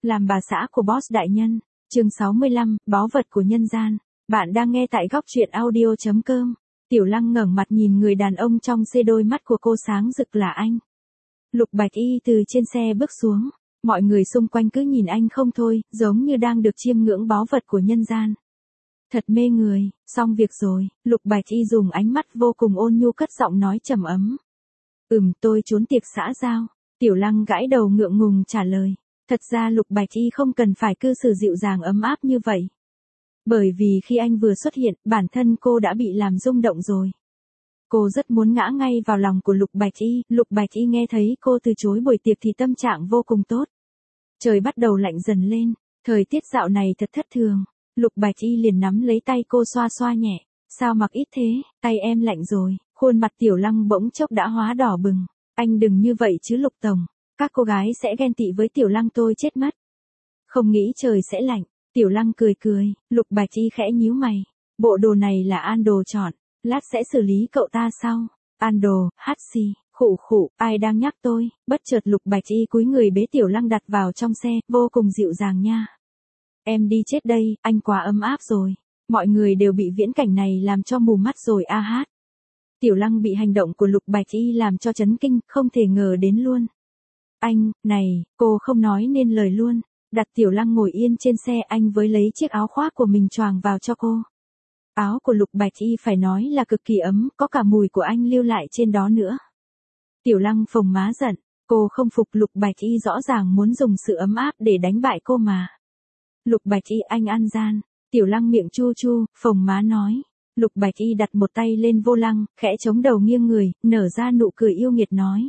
Làm bà xã của boss đại nhân. Chương 65, báu vật của nhân gian. Bạn đang nghe tại góc truyện audio.com. Tiểu Lăng ngẩng mặt nhìn người đàn ông trong xe, đôi mắt của cô sáng rực là anh. Lục Bạch Y từ trên xe bước xuống. Mọi người xung quanh cứ nhìn anh không thôi, giống như đang được chiêm ngưỡng báu vật của nhân gian. Thật mê người, xong việc rồi, Lục Bạch Y dùng ánh mắt vô cùng ôn nhu cất giọng nói trầm ấm. Tôi trốn tiệc xã giao. Tiểu Lăng gãi đầu ngượng ngùng trả lời. Thật ra Lục Bạch Y không cần phải cư xử dịu dàng ấm áp như vậy. Bởi vì khi anh vừa xuất hiện, bản thân cô đã bị làm rung động rồi. Cô rất muốn ngã ngay vào lòng của Lục Bạch Y. Lục Bạch Y nghe thấy cô từ chối buổi tiệc thì tâm trạng vô cùng tốt. Trời bắt đầu lạnh dần lên, thời tiết dạo này thật thất thường. Lục Bạch Y liền nắm lấy tay cô xoa xoa nhẹ. Sao mặc ít thế, tay em lạnh rồi. Khuôn mặt Tiểu Lăng bỗng chốc đã hóa đỏ bừng. Anh đừng như vậy chứ Lục Tổng. Các cô gái sẽ ghen tị với Tiểu Lăng tôi chết mất. Không nghĩ trời sẽ lạnh. Tiểu Lăng cười cười. Lục Bạch Y khẽ nhíu mày. Bộ đồ này là An Đồ chọn. Lát sẽ xử lý cậu ta sau. An Đồ, hát xì, khụ khụ, ai đang nhắc tôi. Bất chợt Lục Bạch Y cúi người bế Tiểu Lăng đặt vào trong xe. Vô cùng dịu dàng nha. Em đi chết đây, anh quá ấm áp rồi. Mọi người đều bị viễn cảnh này làm cho mù mắt rồi a hát. Tiểu Lăng bị hành động của Lục Bạch Y làm cho chấn kinh, không thể ngờ đến luôn. Anh, này, cô không nói nên lời luôn. Đặt Tiểu Lăng ngồi yên trên xe, anh với lấy chiếc áo khoác của mình choàng vào cho cô. Áo của Lục Bạch Y phải nói là cực kỳ ấm, có cả mùi của anh lưu lại trên đó nữa. Tiểu Lăng phồng má giận, cô không phục Lục Bạch Y rõ ràng muốn dùng sự ấm áp để đánh bại cô mà. Lục Bạch Y anh ăn gian. Tiểu Lăng miệng chu chu, phồng má nói. Lục Bạch Y đặt một tay lên vô lăng, khẽ chống đầu nghiêng người, nở ra nụ cười yêu nghiệt nói.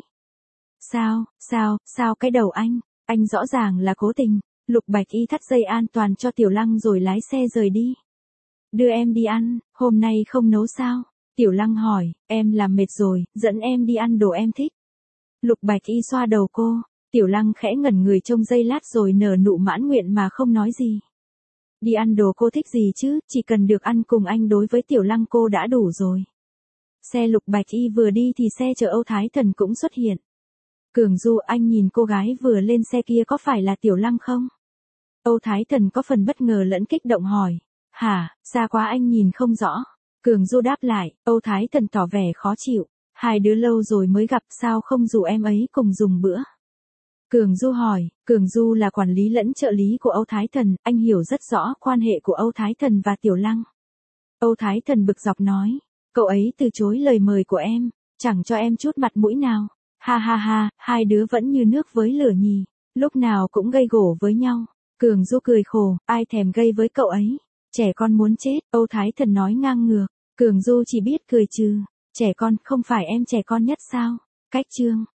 Sao cái đầu anh rõ ràng là cố tình. Lục Bạch Y thắt dây an toàn cho Tiểu Lăng rồi lái xe rời đi. Đưa em đi ăn, hôm nay không nấu sao? Tiểu Lăng hỏi, em làm mệt rồi, dẫn em đi ăn đồ em thích. Lục Bạch Y xoa đầu cô, Tiểu Lăng khẽ ngẩn người trong giây lát rồi nở nụ mãn nguyện mà không nói gì. Đi ăn đồ cô thích gì chứ, chỉ cần được ăn cùng anh đối với Tiểu Lăng cô đã đủ rồi. Xe Lục Bạch Y vừa đi thì xe chở Âu Thái Thần cũng xuất hiện. Cường Du, anh nhìn cô gái vừa lên xe kia có phải là Tiểu Lăng không? Âu Thái Thần có phần bất ngờ lẫn kích động hỏi. Hả, xa quá anh nhìn không rõ. Cường Du đáp lại, Âu Thái Thần tỏ vẻ khó chịu. Hai đứa lâu rồi mới gặp, sao không rủ em ấy cùng dùng bữa? Cường Du hỏi, Cường Du là quản lý lẫn trợ lý của Âu Thái Thần, anh hiểu rất rõ quan hệ của Âu Thái Thần và Tiểu Lăng. Âu Thái Thần bực dọc nói, cậu ấy từ chối lời mời của em, chẳng cho em chút mặt mũi nào. Ha ha ha, hai đứa vẫn như nước với lửa nhì, lúc nào cũng gây gổ với nhau. Cường Du cười khổ, ai thèm gây với cậu ấy, trẻ con muốn chết. Âu Thái Thần nói ngang ngược, Cường Du chỉ biết cười trừ, trẻ con, không phải em trẻ con nhất sao? Cách chương.